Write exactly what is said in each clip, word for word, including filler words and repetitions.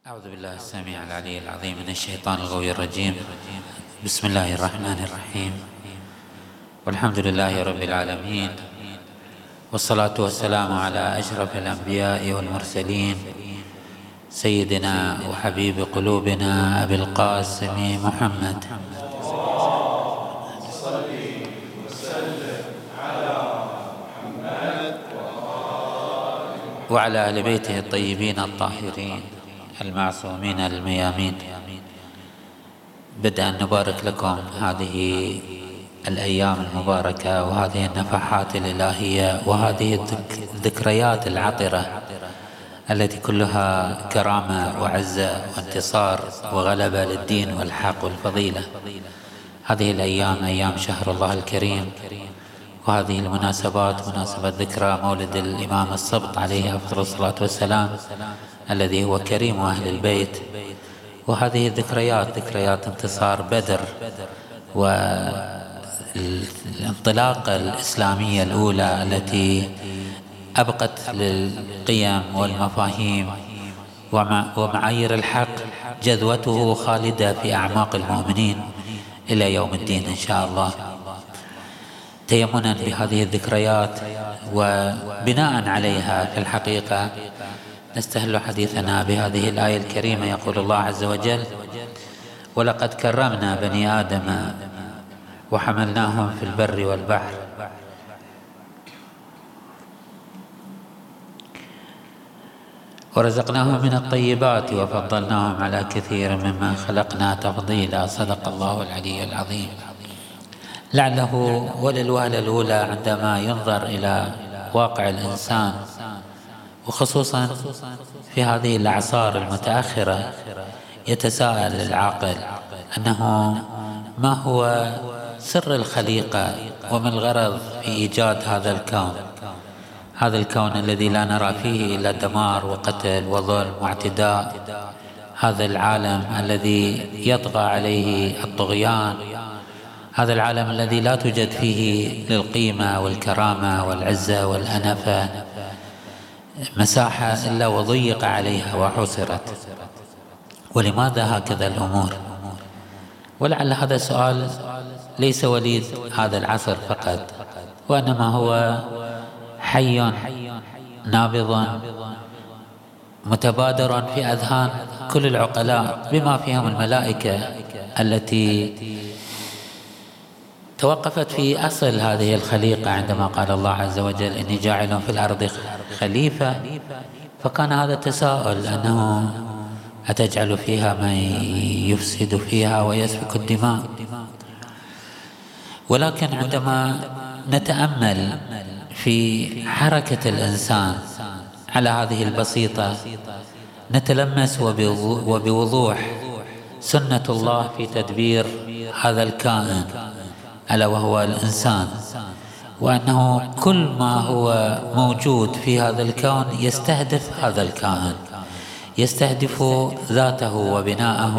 أعوذ بالله السميع العلي العظيم من الشيطان الغوي الرجيم. بسم الله الرحمن الرحيم، والحمد لله رب العالمين، والصلاة والسلام على أشرف الأنبياء والمرسلين، سيدنا وحبيب قلوبنا أبي القاسم محمد وعلى أهل بيته الطيبين الطاهرين المعصومين الميامين. بدءا نبارك لكم هذه الأيام المباركة وهذه النفحات الإلهية وهذه الذكريات العطرة التي كلها كرامة وعزة وانتصار وغلبة للدين والحق والفضيلة. هذه الأيام أيام شهر الله الكريم، وهذه المناسبات مناسبة ذكرى مولد الإمام السبط عليه أفضل الصلاة والسلام الذي هو كريم أهل البيت، وهذه الذكريات ذكريات انتصار بدر والانطلاقة الإسلامية الأولى التي أبقت للقيم والمفاهيم ومعايير الحق جذوته خالدة في أعماق المؤمنين إلى يوم الدين إن شاء الله. تيمنا بهذه الذكريات وبناء عليها في الحقيقة نستهل حديثنا بهذه الآية الكريمة. يقول الله عز وجل: ولقد كرمنا بني آدم وحملناهم في البر والبحر ورزقناهم من الطيبات وفضلناهم على كثير مما خلقنا تفضيلا. صدق الله العلي العظيم. لعله وللوهلة الأولى عندما ينظر إلى واقع الإنسان وخصوصا في هذه الأعصار المتأخرة يتساءل العاقل أنه ما هو سر الخليقة وما الغرض في إيجاد هذا الكون، هذا الكون الذي لا نرى فيه إلا دمار وقتل وظلم واعتداء، هذا العالم الذي يطغى عليه الطغيان، هذا العالم الذي لا توجد فيه للقيمة والكرامة والعزة والأنفة مساحة إلا وضيق عليها وحصرت. ولماذا هكذا الأمور؟ ولعل هذا السؤال ليس وليد هذا العصر فقط، وإنما هو حي نابض متبادر في أذهان كل العقلاء بما فيهم الملائكة التي توقفت في أصل هذه الخليقة عندما قال الله عز وجل: إني جاعل في الأرض خليفة. فكان هذا التساؤل أنه أتجعل فيها من يفسد فيها ويسفك الدماء. ولكن عندما نتأمل في حركة الإنسان على هذه البسيطة نتلمس وبوضوح سنة الله في تدبير هذا الكائن ألا وهو الإنسان، وأنه كل ما هو موجود في هذا الكون يستهدف هذا الكائن، يستهدف ذاته وبناءه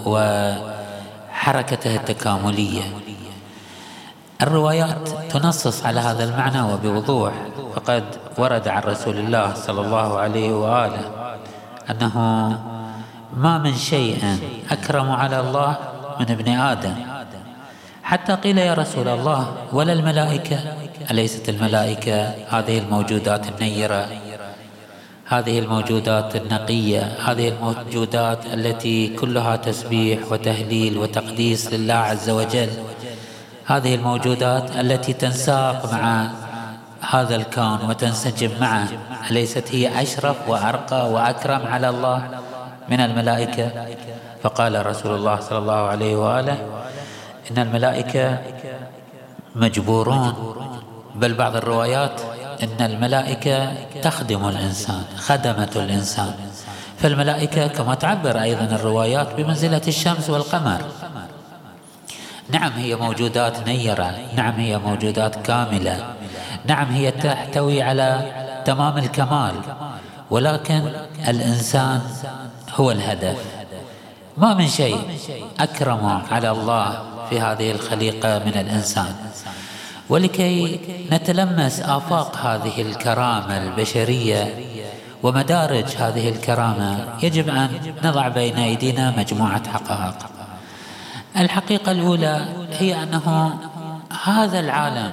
وحركته التكاملية. الروايات تنصص على هذا المعنى وبوضوح، فقد ورد عن رسول الله صلى الله عليه وآله أنه ما من شيء أكرم على الله من ابن آدم، حتى قيل: يا رسول الله ولا الملائكة؟ أليست الملائكة هذه الموجودات النيرة، هذه الموجودات النقية، هذه الموجودات التي كلها تسبيح وتهليل وتقديس لله عز وجل، هذه الموجودات التي تنساق مع هذا الكون وتنسجم معه، أليست هي أشرف وأرقى وأكرم على الله من الملائكة؟ فقال رسول الله صلى الله عليه وآله: إن الملائكة مجبورون، بل بعض الروايات إن الملائكة تخدم الإنسان، خدمة الإنسان. فالملائكة كما تعبر أيضا الروايات بمنزلة الشمس والقمر. نعم هي موجودات نيرة، نعم هي موجودات كاملة، نعم هي تحتوي على تمام الكمال، ولكن الإنسان هو الهدف. ما من شيء أكرم على الله في هذه الخليقة من الإنسان. ولكي نتلمس آفاق هذه الكرامة البشرية ومدارج هذه الكرامة يجب أن نضع بين أيدينا مجموعة حقائق. الحقيقة الأولى هي أنه هذا العالم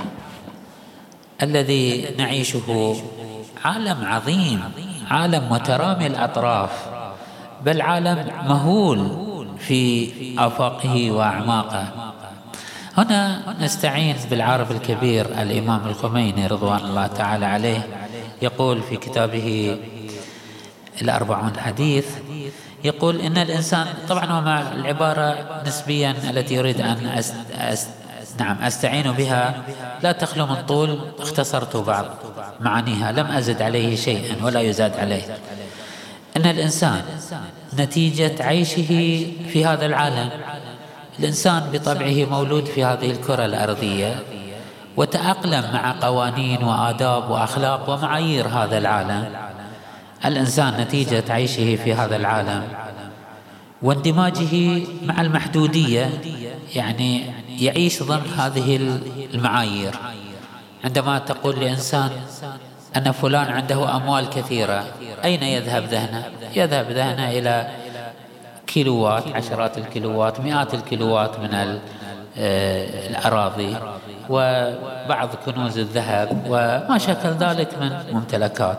الذي نعيشه عالم عظيم، عالم مترامي الأطراف، بل عالم مهول في آفاقه وأعماقه. هنا نستعين بالعارف الكبير الإمام الخميني رضوان الله تعالى عليه، يقول في كتابه الأربعون حديث، يقول إن الإنسان، طبعا ومع العبارة نسبيا التي يريد أن أست أست نعم أستعين بها لا تخلو من طول، اختصرت بعض معانيها لم أزد عليه شيئا ولا يزاد عليه. إن الإنسان نتيجة عيشه في هذا العالم، الإنسان بطبعه مولود في هذه الكرة الأرضية وتأقلم مع قوانين وآداب وأخلاق ومعايير هذا العالم. الإنسان نتيجة عيشه في هذا العالم واندماجه مع المحدودية، يعني يعيش ضمن هذه المعايير. عندما تقول لإنسان أن فلان عنده أموال كثيرة، أين يذهب ذهنه؟ يذهب ذهنه إلى كيلوات، عشرات الكيلوات، مئات الكيلوات من الأراضي وبعض كنوز الذهب وما شكل ذلك من ممتلكات،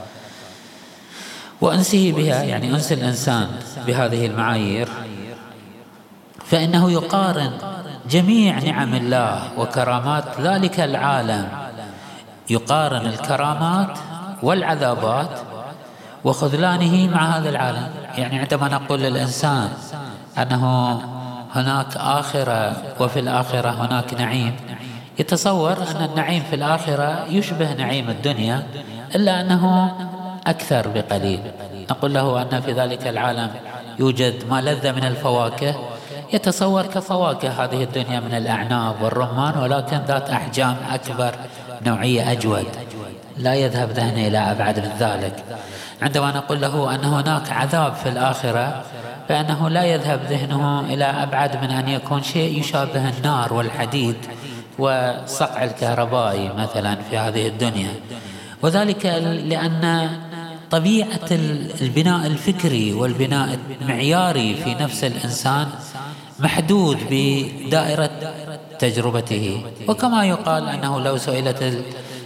وأنسه بها، يعني أنس الإنسان بهذه المعايير، فإنه يقارن جميع نعم الله وكرامات ذلك العالم، يقارن الكرامات والعذابات وخذلانه مع هذا العالم. يعني عندما نقول للإنسان أنه هناك آخرة وفي الآخرة هناك نعيم، يتصور أن النعيم في الآخرة يشبه نعيم الدنيا، إلا أنه أكثر بقليل. نقول له أن في ذلك العالم يوجد ما لذ من الفواكه، يتصور كفواكه هذه الدنيا من الأعناب والرمان، ولكن ذات أحجام أكبر، نوعية أجود، لا يذهب ذهنه إلى أبعد من ذلك. عندما نقول له أن هناك عذاب في الآخرة، فإنه لا يذهب ذهنه إلى أبعد من أن يكون شيء يشابه النار والحديد والصقع الكهربائي مثلا في هذه الدنيا. وذلك لأن طبيعة البناء الفكري والبناء المعياري في نفس الإنسان محدود بدائرة تجربته. وكما يقال أنه لو سئلت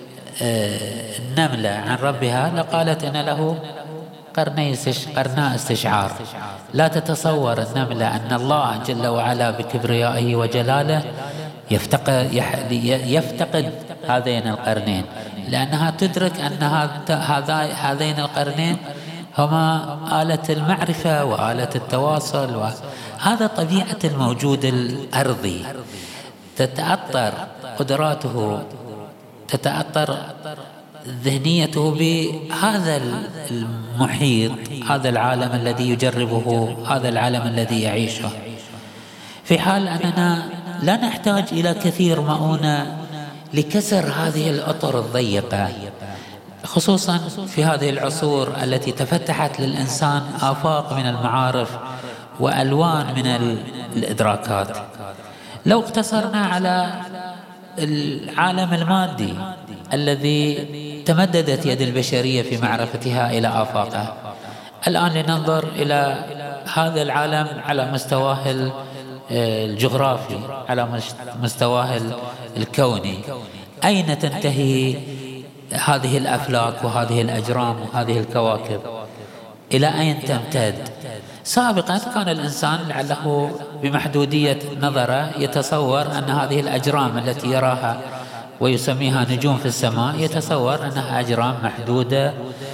النملة عن ربها لقالت إن له قرناء استشعار. لا تتصور النملة أن الله جل وعلا بكبريائه وجلاله يفتقد, يفتقد هذين القرنين، لأنها تدرك أن هذين القرنين هما آلة المعرفة وآلة التواصل، وهذا طبيعة الموجود الأرضي. تتأثر قدراته، تتأثر ذهنيته بهذا المحيط، هذا العالم الذي يجربه، هذا العالم الذي يعيشه، في حال أننا لا نحتاج إلى كثير مؤونة لكسر هذه الأطر الضيقة، خصوصا في هذه العصور التي تفتحت للإنسان آفاق من المعارف وألوان من الإدراكات. لو اقتصرنا على العالم المادي الذي تمددت يد البشرية في معرفتها إلى آفاقه، الآن لننظر إلى هذا العالم على مستواه الجغرافي، على مستواه الكوني. أين تنتهي هذه الأفلاك وهذه الأجرام وهذه الكواكب؟ إلى أين تمتد؟ سابقا كان الإنسان لعله بمحدودية نظره يتصور أن هذه الأجرام التي يراها ويسميها نجوم في السماء، يتصور أنها أجرام محدودة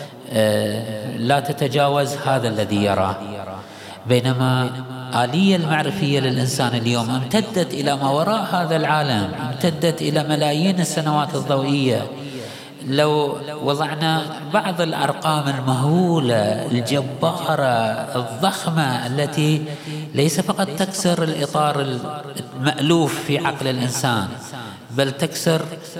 لا تتجاوز هذا الذي يراه. بينما الآلية المعرفية للإنسان اليوم امتدت إلى ما وراء هذا العالم، امتدت إلى ملايين السنوات الضوئية. لو وضعنا بعض الأرقام المهولة الجبارة الضخمة التي ليس فقط تكسر الإطار المألوف في عقل الإنسان، بل تكسر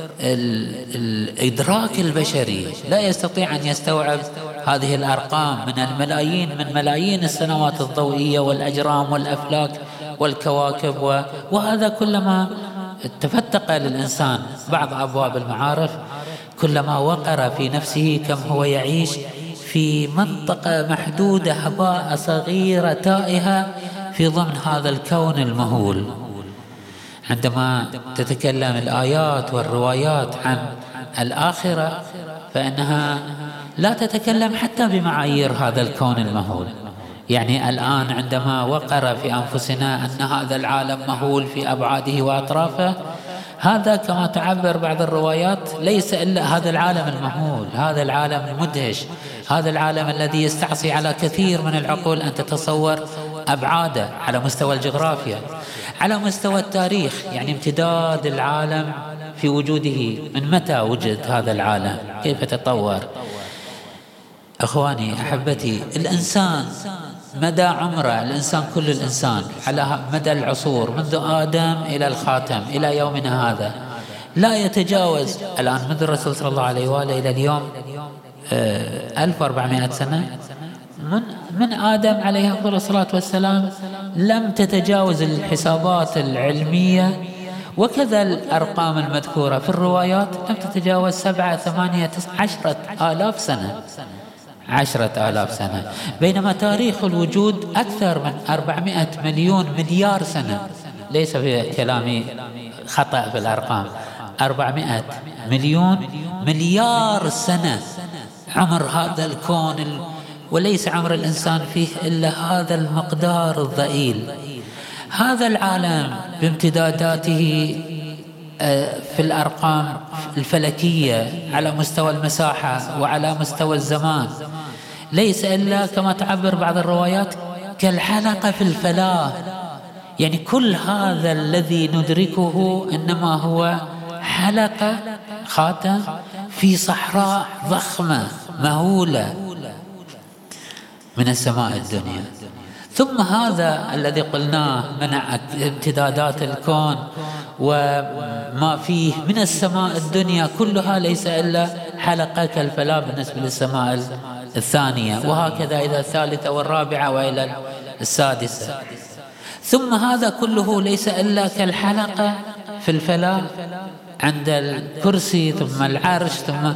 الإدراك البشري، لا يستطيع أن يستوعب هذه الأرقام من الملايين من ملايين السنوات الضوئية والأجرام والأفلاك والكواكب. وهذا كلما تفتق للإنسان بعض أبواب المعارف، كلما وقر في نفسه كم هو يعيش في منطقة محدودة، هباء صغيرة تائهة في ضمن هذا الكون المهول. عندما تتكلم الآيات والروايات عن الآخرة فإنها لا تتكلم حتى بمعايير هذا الكون المهول. يعني الآن عندما وقر في أنفسنا أن هذا العالم مهول في أبعاده وأطرافه، هذا كما تعبر بعض الروايات ليس إلا هذا العالم المهول، هذا العالم المدهش، هذا العالم الذي يستعصي على كثير من العقول أن تتصور أبعاده على مستوى الجغرافيا، على مستوى التاريخ. يعني امتداد العالم في وجوده، من متى وجد هذا العالم، كيف تطور. أخواني أحبتي، الإنسان مدى عمره، الإنسان كل الإنسان على مدى العصور منذ آدم إلى الخاتم إلى يومنا هذا لا يتجاوز الآن منذ الرسول صلى الله عليه وآله إلى اليوم ألف وأربعمائة سنة. من من آدم عليه أفضل الصلاة والسلام لم تتجاوز الحسابات العلمية وكذا الأرقام المذكورة في الروايات لم تتجاوز سبعة ثمانية عشرة آلاف سنة، عشرة آلاف سنة، بينما تاريخ الوجود أكثر من أربعمائة مليون مليار سنة. ليس في كلامي خطأ في الأرقام، أربعمائة مليون مليار سنة عمر هذا الكون، وليس عمر الإنسان فيه إلا هذا المقدار الضئيل. هذا العالم بامتداداته في الأرقام الفلكية على مستوى المساحة وعلى مستوى الزمان ليس إلا كما تعبر بعض الروايات كالحلقة في الفلاة. يعني كل هذا الذي ندركه إنما هو حلقة، خاتم في صحراء ضخمة مهولة من السماء الدنيا. ثم هذا الذي قلناه من امتدادات الكون وما فيه من السماء الدنيا كلها ليس إلا حلقة كالفلاة بالنسبة للسماء الثانية، وهكذا إلى الثالثة والرابعة وإلى السادسة. ثم هذا كله ليس إلا كالحلقة في الفلاة عند الكرسي، ثم العرش، ثم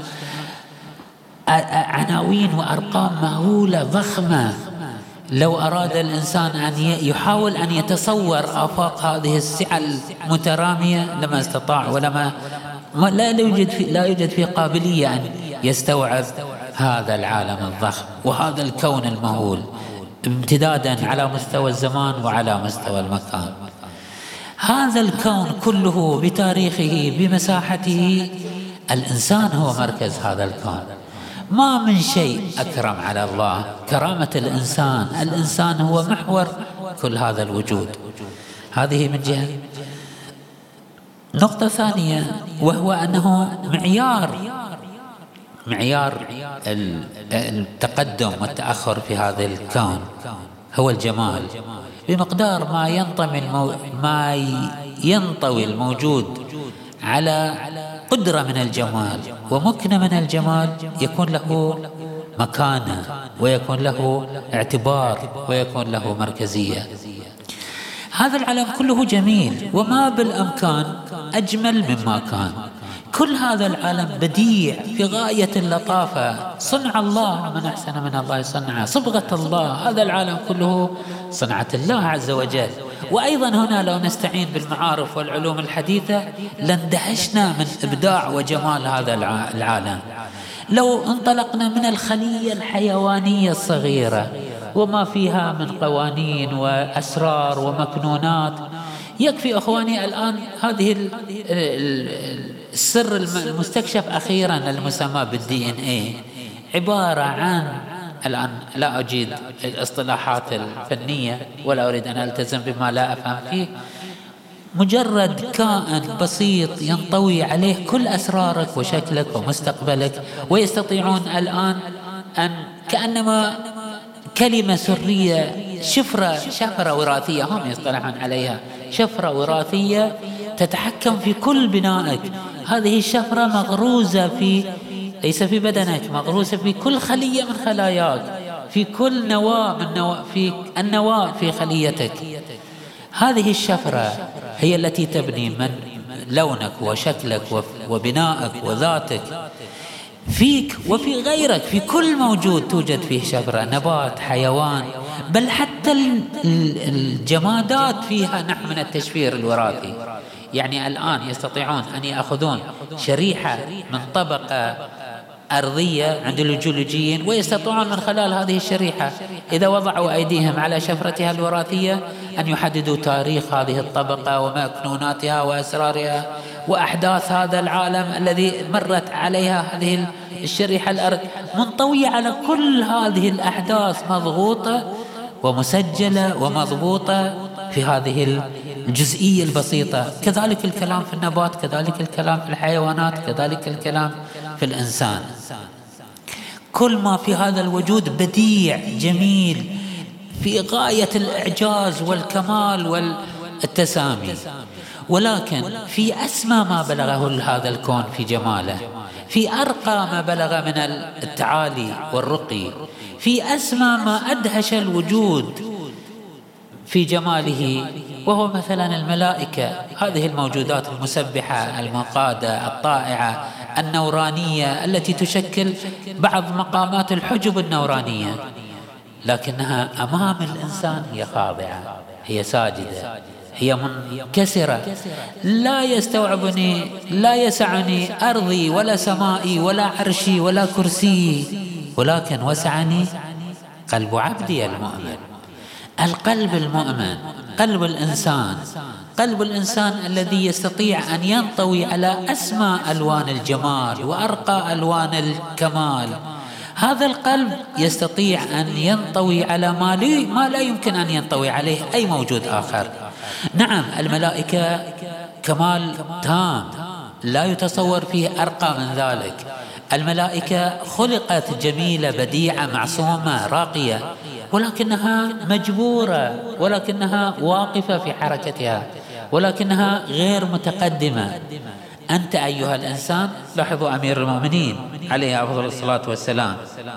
عناوين وأرقام مهولة ضخمة. لو أراد الإنسان أن يحاول أن يتصور آفاق هذه السعة المترامية لما استطاع، ولما لا يوجد في لا يوجد فيه قابلية أن يستوعب هذا العالم الضخم وهذا الكون المهول امتدادا على مستوى الزمان وعلى مستوى المكان. هذا الكون كله بتاريخه بمساحته، الإنسان هو مركز هذا الكون. ما من شيء أكرم على الله كرامة الإنسان، الإنسان هو محور كل هذا الوجود. هذه من جهة. نقطة ثانية وهو أنه معيار معيار التقدم والتأخر في هذا الكون هو الجمال، بمقدار ما ينطوي المو... ما ينطوي الموجود على قدرة من الجمال ومكنة من الجمال يكون له مكانة ويكون له اعتبار ويكون له مركزية. هذا العالم كله جميل وما بالأمكان أجمل مما كان. كل هذا العالم بديع في غاية اللطافة، صنع الله، من أحسن من الله صنعا، صبغة الله. هذا العالم كله صنعة الله عز وجل. وأيضا هنا لو نستعين بالمعارف والعلوم الحديثة لاندهشنا من إبداع وجمال هذا العالم. لو انطلقنا من الخلية الحيوانية الصغيرة وما فيها من قوانين وأسرار ومكنونات، يكفي أخواني الآن هذه السر المستكشف أخيرا المسمى بالدي إن إيه عبارة عن، الآن لا أجيد الاصطلاحات الفنية ولا أريد أن ألتزم بما لا أفهم فيه، مجرد كائن بسيط ينطوي عليه كل أسرارك وشكلك ومستقبلك، ويستطيعون الآن أن كأنما كلمة سرية، شفرة شفرة وراثية هم يصطلحون عليها، شفرة وراثية تتحكم في كل بنائك. هذه الشفرة مغروزة في، ليس في بدنك، مغروزة في كل خلية من خلاياك، في كل نواة من نواة، في النواة في خليتك. هذه الشفرة هي التي تبني من لونك وشكلك وبنائك وذاتك. فيك وفي غيرك، في كل موجود توجد فيه شفرة، نبات، حيوان، بل حتى الجمادات فيها نوع من التشفير الوراثي. يعني الآن يستطيعون أن يأخذون شريحة من طبقة أرضية عند الجيولوجيين، ويستطيعون من خلال هذه الشريحة إذا وضعوا أيديهم على شفرتها الوراثية أن يحددوا تاريخ هذه الطبقة ومكنوناتها وأسرارها وأحداث هذا العالم الذي مرت عليها هذه الشريحة الأرض، منطوية على كل هذه الأحداث، مضغوطة ومسجلة ومضبوطة في هذه الجزئية البسيطة. كذلك الكلام في النبات، كذلك الكلام في الحيوانات، كذلك الكلام في الإنسان. كل ما في هذا الوجود بديع جميل في غاية الإعجاز والكمال والتسامي، ولكن في أسمى ما بلغه هذا الكون في جماله، في أرقى ما بلغ من التعالي والرقي، في أسمى ما أدهش الوجود في جماله، وهو مثلا الملائكة، هذه الموجودات المسبحة المقادة الطائعة النورانية التي تشكل بعض مقامات الحجب النورانية، لكنها أمام الإنسان هي خاضعة، هي ساجدة، هي منكسرة. لا يستوعبني، لا يسعني أرضي ولا سمائي ولا عرشي ولا كرسي، ولكن وسعني قلب عبدي المؤمن. القلب المؤمن، قلب الإنسان، قلب الإنسان الذي يستطيع أن ينطوي على أسمى ألوان الجمال وأرقى ألوان الكمال. هذا القلب يستطيع أن ينطوي على ما, ما لا يمكن أن ينطوي عليه أي موجود آخر. نعم، الملائكة كمال تام لا يتصور فيه أرقى من ذلك. الملائكة خلقت جميلة بديعة معصومة راقية، ولكنها مجبورة، ولكنها واقفة في حركتها، ولكنها غير متقدمة. أنت أيها الإنسان، لاحظوا أمير المؤمنين عليه أفضل الصلاة والسلام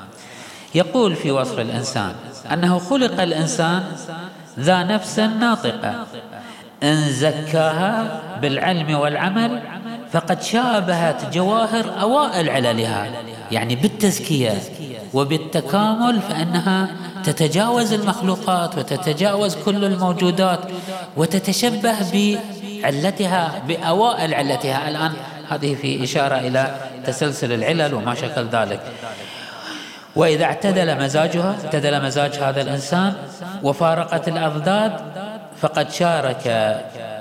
يقول في وصف الإنسان أنه خلق الإنسان ذا نفس ناطقة، إن زكاها بالعلم والعمل فقد شابهت جواهر أوائل عللها، يعني بالتزكية وبالتكامل فإنها تتجاوز المخلوقات وتتجاوز كل الموجودات وتتشبه بعلتها، بأوائل علتها. الآن هذه في إشارة إلى تسلسل العلل وما شكل ذلك. وإذا اعتدل مزاجها، اعتدل مزاج هذا الإنسان وفارقت الأضداد فقد شارك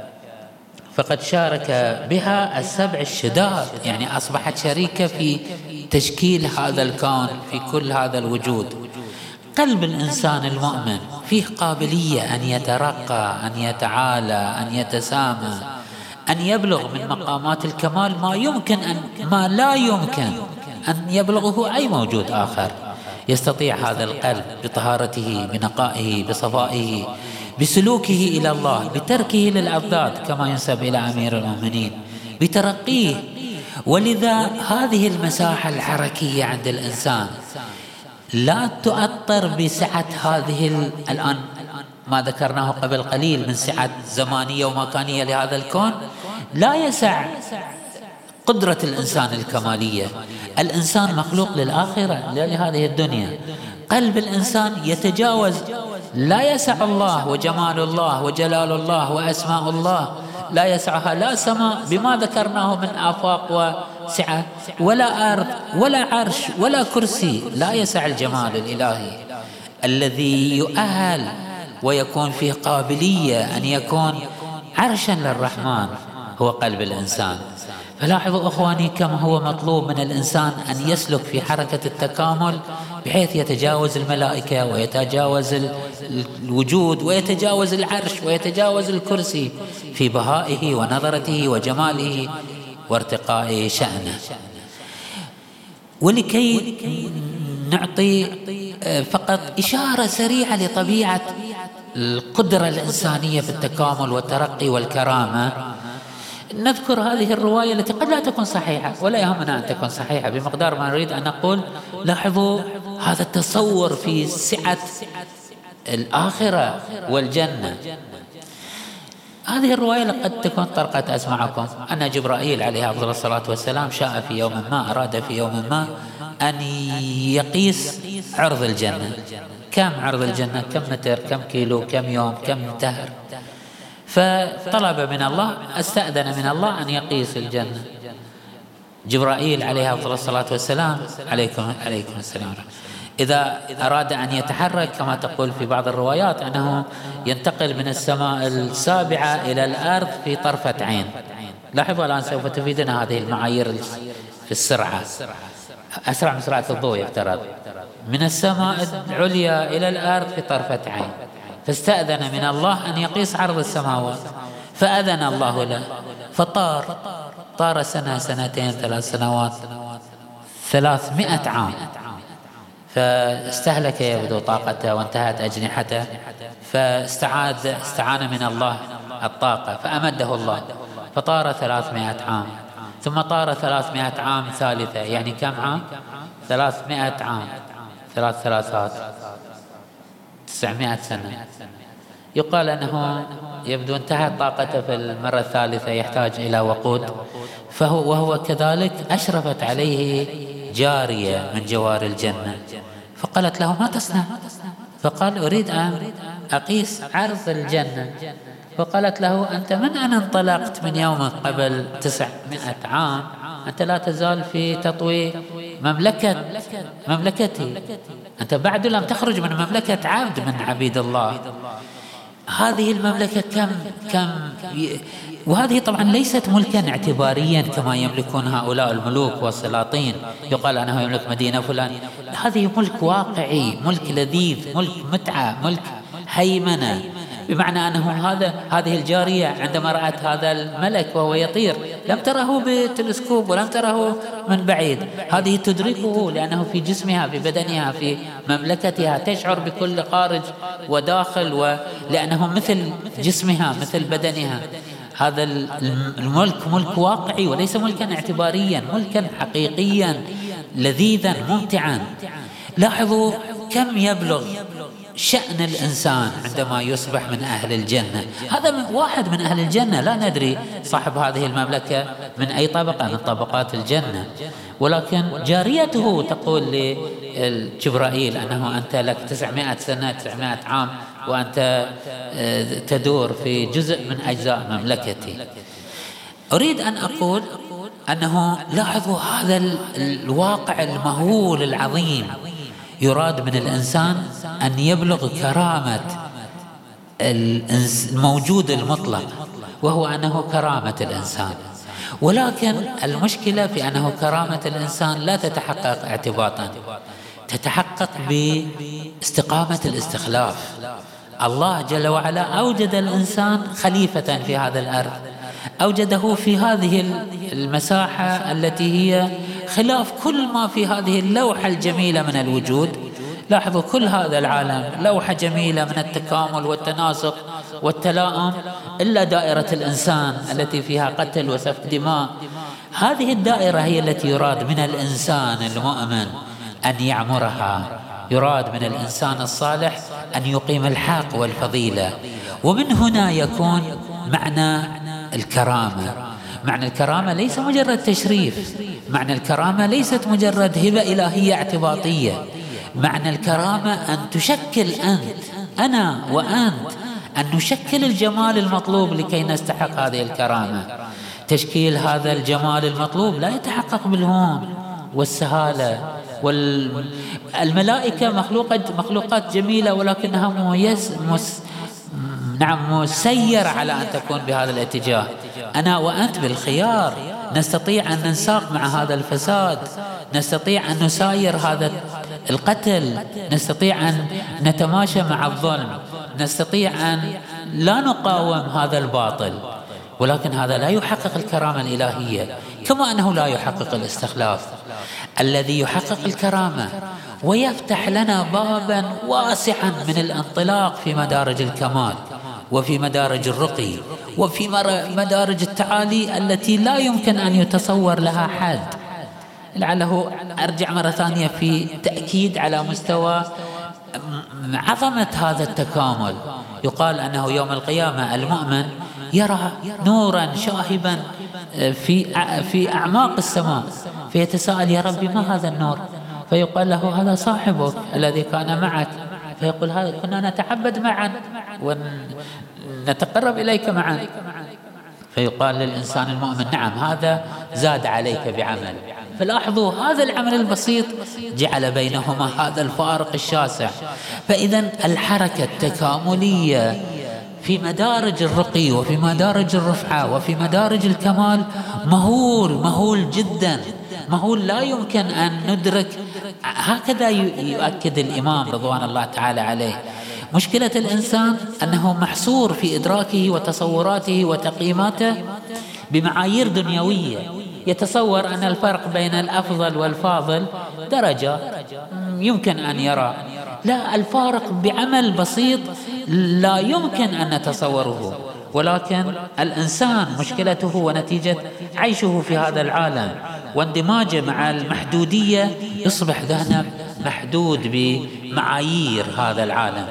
فقد شارك بها السبع الشداد، يعني أصبحت شريكة في تشكيل هذا الكون، في كل هذا الوجود. قلب الإنسان المؤمن فيه قابلية أن يترقى، أن يتعالى، أن يتسامى، أن يبلغ من مقامات الكمال ما يمكن أن ما لا يمكن أن يبلغه أي موجود آخر. يستطيع هذا القلب بطهارته، بنقائه، بصفائه، بسلوكه إلى الله، بتركه للأضداد كما ينسب إلى أمير المؤمنين، بترقيه. ولذا هذه المساحة الحركية عند الإنسان لا تؤطر بسعة هذه الآن ما ذكرناه قبل قليل من سعة زمانية ومكانية لهذا الكون، لا يسع قدرة الإنسان الكمالية. الإنسان مخلوق للآخرة، لا لهذه الدنيا. قلب الإنسان يتجاوز، لا يسع الله وجمال الله وجلال الله وأسماء الله، لا يسعها لا سماء بما ذكرناه من آفاق وسعة، ولا أرض ولا عرش ولا كرسي، لا يسع الجمال الإلهي الذي يؤهل ويكون فيه قابلية أن يكون عرشا للرحمن، هو قلب الإنسان. فلاحظوا أخواني كم هو مطلوب من الإنسان أن يسلك في حركة التكامل بحيث يتجاوز الملائكة ويتجاوز الوجود ويتجاوز العرش ويتجاوز الكرسي في بهائه ونظرته وجماله وارتقاء شأنه. ولكي نعطي فقط إشارة سريعة لطبيعة القدرة الإنسانية في التكامل والترقي والكرامة، نذكر هذه الرواية التي قد لا تكون صحيحة، ولا يهمنا أن تكون صحيحة، بمقدار ما نريد أن نقول لاحظوا هذا التصور في سعة الآخرة والجنة. هذه الرواية قد تكون طرقت أسمعكم أن جبرائيل عليه أفضل الصلاة والسلام شاء في يوم ما، أراد في يوم ما أن يقيس عرض الجنة، كم عرض الجنة، كم متر، كم كيلو، كم يوم، كم دهر. فطلب من الله، استأذن من الله أن يقيس الجنة. جبرائيل عليه أفضل الصلاة والسلام عليكم عليكم السلام إذا أراد أن يتحرك كما تقول في بعض الروايات أنه ينتقل من السماء السابعة إلى الأرض في طرفة عين. لاحظوا الآن سوف تفيدنا هذه المعايير في السرعة، أسرع من سرعة الضوء يفترض، من السماء العليا إلى الأرض في طرفة عين. فاستأذن من الله أن يقيس عرض السماوات، فأذن الله له فطار، طار سنة، سنتين، ثلاث سنوات، ثلاثمائة عام، فاستهلك يبدو طاقته وانتهت أجنحته، فاستعاد استعان من الله الطاقة فأمده الله، فطار ثلاثمائة عام، ثم طار ثلاثمائة عام ثالثة، يعني كم عام؟ ثلاثمائة عام، ثلاث ثلاثات، تسعمائة سنة. يقال أنه يبدو انتهت طاقته في المرة الثالثة، يحتاج إلى وقود، فهو وهو كذلك أشرفت عليه جارية من جوار الجنة، فقالت له ما تصنع؟ فقال أريد أن أقيس عرض الجنة. فقالت له أنت من أن انطلقت من يوم قبل تسعمائة عام أنت لا تزال في تطوي مملكة مملكتي، أنت بعد لم تخرج من مملكة عبد من عبيد الله. هذه المملكة كم كم ي... وهذه طبعا ليست ملكا اعتباريا كما يملكون هؤلاء الملوك والسلاطين، يقال أنه يملك مدينة فلان، هذه ملك واقعي، ملك لذيذ، ملك متعة، ملك هيمنة، بمعنى أنه هذا هذه الجارية عندما رأت هذا الملك وهو يطير لم تره بتلسكوب ولم تره من بعيد، هذه تدركه لأنه في جسمها، في بدنها، في مملكتها، تشعر بكل خارج وداخل، ولأنه مثل جسمها مثل بدنها. هذا الملك ملك واقعي وليس ملكا اعتباريا، ملكا حقيقيا لذيذا ممتعا. لاحظوا كم يبلغ شأن الإنسان عندما يصبح من أهل الجنة. هذا واحد من أهل الجنة، لا ندري صاحب هذه المملكة من أي طبقة من طبقات الجنة، ولكن جاريته تقول لجبرائيل أنه أنت لك تسعمائة سنة، تسعمائة عام، وأنت تدور في جزء من أجزاء مملكتي. أريد أن أقول أنه لاحظوا هذا الواقع المهول العظيم، يراد من الإنسان أن يبلغ كرامة الموجود المطلق، وهو أنه كرامة الإنسان. ولكن المشكلة في أنه كرامة الإنسان لا تتحقق اعتباطا، تتحقق باستقامة الاستخلاف. الله جل وعلا أوجد الإنسان خليفة في هذا الأرض، أوجده في هذه المساحة التي هي خلاف كل ما في هذه اللوحة الجميلة من الوجود. لاحظوا كل هذا العالم لوحة جميلة من التكامل والتناسق والتلاؤم، إلا دائرة الإنسان التي فيها قتل وسفك دماء. هذه الدائرة هي التي يراد من الإنسان المؤمن أن يعمرها، يراد من الإنسان الصالح أن يقيم الحق والفضيلة. ومن هنا يكون معنى الكرامة. معنى الكرامة ليس مجرد تشريف، معنى الكرامة ليست مجرد هبة إلهية اعتباطية، معنى الكرامة أن تشكل أنت، أنا وأنت، أن نشكل الجمال المطلوب لكي نستحق هذه الكرامة. تشكيل هذا الجمال المطلوب لا يتحقق بالهون والسهالة. والملائكة مخلوقات مخلوقات جميلة، ولكنها ميس مس نعم مسير على أن تكون بهذا الاتجاه. أنا وأنت بالخيار، نستطيع أن ننساق مع هذا الفساد، نستطيع أن نساير هذا القتل، نستطيع أن نتماشى مع الظلم، نستطيع أن لا نقاوم هذا الباطل. ولكن هذا لا يحقق الكرامة الإلهية، كما أنه لا يحقق الاستخلاف. الذي يحقق الكرامة ويفتح لنا بابا واسعا من الانطلاق في مدارج الكمال وفي مدارج الرقي وفي مدارج التعالي التي لا يمكن أن يتصور لها حد. لعله أرجع مرة ثانية في تأكيد على مستوى عظمة هذا التكامل. يقال أنه يوم القيامة المؤمن يرى نورا شاهبا في في أعماق السماء، فيتساءل يا ربي ما هذا النور؟ فيقال له هذا صاحبك الذي كان معك. فيقول هذا كنا نتعبد معا ونتقرب إليك معا. فيقال للإنسان المؤمن نعم هذا زاد عليك بعمل. فلاحظوا هذا العمل البسيط جعل بينهما هذا الفارق الشاسع. فإذا الحركة التكاملية في مدارج الرقي وفي مدارج الرفعة وفي مدارج الكمال مهول مهول جدا، مهول لا يمكن أن ندرك. هكذا يؤكد الإمام رضوان الله تعالى عليه. مشكلة الإنسان أنه محصور في إدراكه وتصوراته وتقييماته بمعايير دنيوية، يتصور أن الفرق بين الأفضل والفاضل درجة يمكن أن يرى. لا، الفارق بعمل بسيط لا يمكن أن نتصوره، ولكن الإنسان مشكلته ونتيجة عيشه في هذا العالم واندماجه مع المحدودية يصبح ذهنه محدود بمعايير هذا العالم.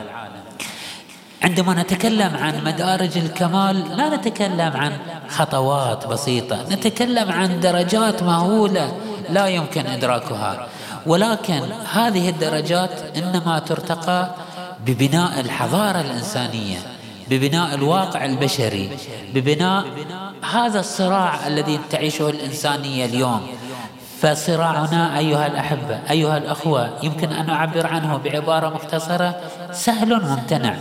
عندما نتكلم عن مدارج الكمال لا نتكلم عن خطوات بسيطة، نتكلم عن درجات مهولة لا يمكن إدراكها، ولكن هذه الدرجات إنما ترتقى ببناء الحضارة الإنسانية، ببناء الواقع البشري، ببناء هذا الصراع الذي تعيشه الإنسانية اليوم. فصراعنا أيها الأحبة أيها الأخوة يمكن أن نعبر عنه بعبارة مختصرة: سهل ممتنع.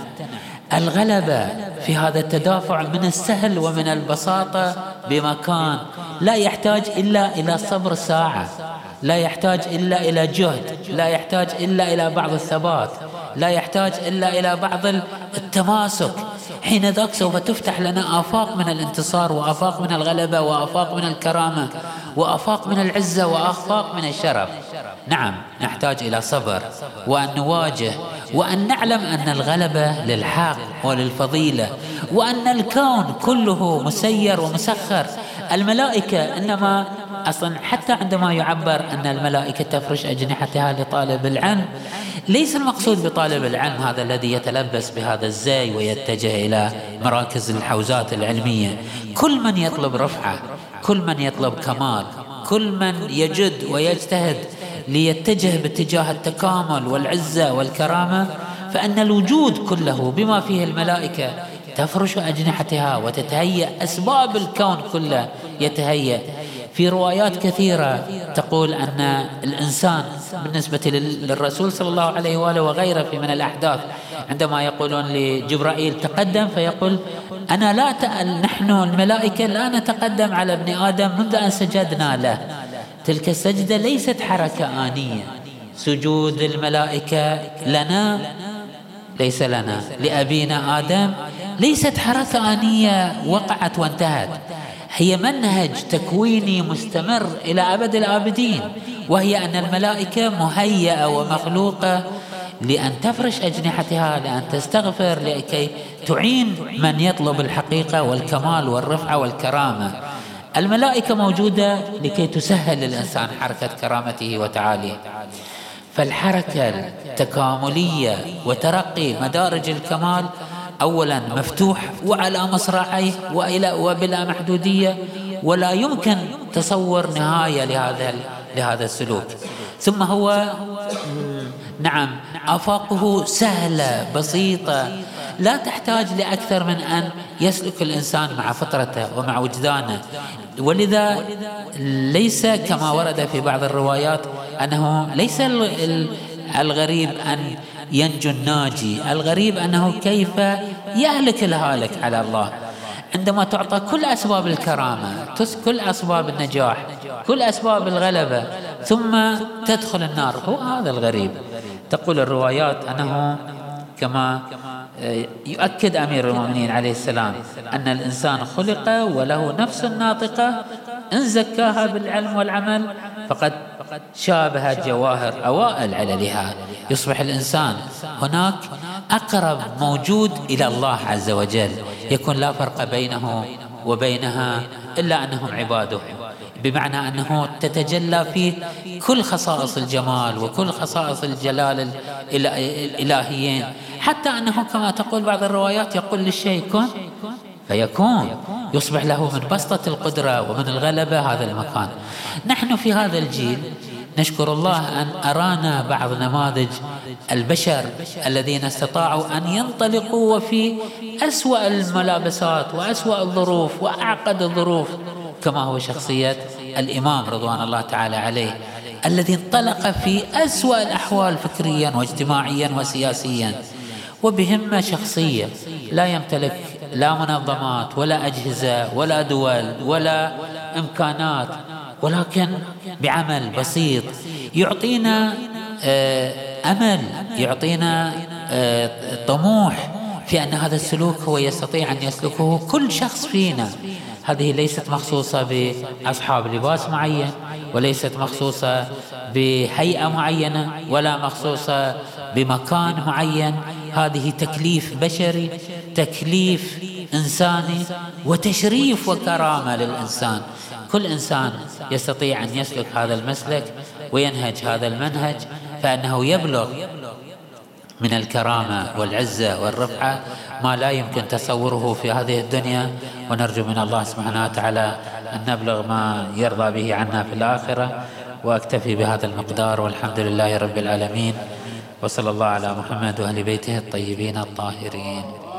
الغلبة في هذا التدافع من السهل ومن البساطة بمكان، لا يحتاج إلا إلى صبر ساعة، لا يحتاج إلا إلى جهد، لا يحتاج إلا إلى بعض الثبات، لا يحتاج إلا إلى بعض التماسك. حين ذاك سوف تفتح لنا آفاق من الانتصار، وآفاق من الغلبة، وآفاق من الكرامة، وآفاق من العزة، وآفاق من الشرف. نعم نحتاج إلى صبر، وأن نواجه، وأن نعلم أن الغلبة للحق وللفضيلة، وأن الكون كله مسير ومسخر. الملائكة إنما أصلا حتى عندما يعبر أن الملائكة تفرش أجنحتها لطالب العلم، ليس المقصود بطالب العلم هذا الذي يتلبس بهذا الزي ويتجه إلى مراكز الحوزات العلمية. كل من يطلب رفعة، كل من يطلب كمال، كل من يجد ويجتهد ليتجه باتجاه التكامل والعزة والكرامة، فأن الوجود كله بما فيه الملائكة تفرش أجنحتها وتتهيأ، أسباب الكون كله يتهيأ. في روايات كثيرة تقول أن الإنسان بالنسبة للرسول صلى الله عليه وآله وغيره في من الأحداث، عندما يقولون لجبرائيل تقدم، فيقول أنا لا تأل نحن الملائكة لا نتقدم على ابن آدم منذ أن سجدنا له. تلك السجدة ليست حركة آنية. سجود الملائكة لنا ليس لنا، لأبينا آدم ليست حركة آنية وقعت وانتهت، هي منهج تكويني مستمر إلى أبد الآبدين، وهي أن الملائكة مهيئة ومخلوقة لأن تفرش أجنحتها، لأن تستغفر، لكي تعين من يطلب الحقيقة والكمال والرفعة والكرامة. الملائكة موجودة لكي تسهل للإنسان حركة كرامته وتعاليه. فالحركة التكاملية وترقي مدارج الكمال أولا مفتوح وعلى مصراعيه وإلى وبلا محدودية، ولا يمكن تصور نهاية لهذا لهذا السلوك. ثم هو نعم آفاقه سهلة بسيطة، لا تحتاج لأكثر من أن يسلك الإنسان مع فطرته ومع وجدانه. ولذا ليس كما ورد في بعض الروايات أنه ليس الغريب أن ينجو الناجي، الغريب أنه كيف يهلك الهالك على الله. عندما تعطى كل أسباب الكرامة، كل أسباب النجاح، كل أسباب الغلبة، ثم تدخل النار، هو هذا الغريب. تقول الروايات أنه كما يؤكد أمير المؤمنين عليه السلام أن الإنسان خلق وله نفس ناطقة، إن زكاها بالعلم والعمل فقد شابهت جواهر أوائل عللها. يصبح الإنسان هناك أقرب موجود إلى الله عز وجل، يكون لا فرق بينه وبينها إلا أنهم عباده، بمعنى أنه تتجلى فيه كل خصائص الجمال وكل خصائص الجلال الإلهيين، حتى أنه كما تقول بعض الروايات يقول للشيء كن فيكون يصبح له من بسطة القدرة ومن الغلبة هذا المكان. نحن في هذا الجيل نشكر الله أن أرانا بعض نماذج البشر الذين استطاعوا أن ينطلقوا وفي أسوأ الملابسات وأسوأ الظروف وأعقد الظروف، كما هو شخصية الإمام رضوان الله تعالى عليه، الذي انطلق في أسوأ الأحوال فكريا واجتماعيا وسياسيا، وبهمة شخصية، لا يمتلك لا منظمات ولا أجهزة ولا دول ولا إمكانات، ولكن بعمل بسيط يعطينا أمل، يعطينا طموح في أن هذا السلوك هو يستطيع أن يسلكه كل شخص فينا. هذه ليست مخصوصة بأصحاب لباس معين، وليست مخصوصة بهيئة معينة، ولا مخصوصة بمكان معين. هذه تكليف بشري، تكليف إنساني، وتشريف وكرامة للإنسان. كل إنسان يستطيع أن يسلك هذا المسلك وينهج هذا المنهج، فإنه يبلغ من الكرامة والعزة والرفعة ما لا يمكن تصوره في هذه الدنيا. ونرجو من الله سبحانه وتعالى أن نبلغ ما يرضى به عنا في الآخرة. وأكتفي بهذا المقدار، والحمد لله رب العالمين، وصلى الله على محمد وأهل بيته الطيبين الطاهرين.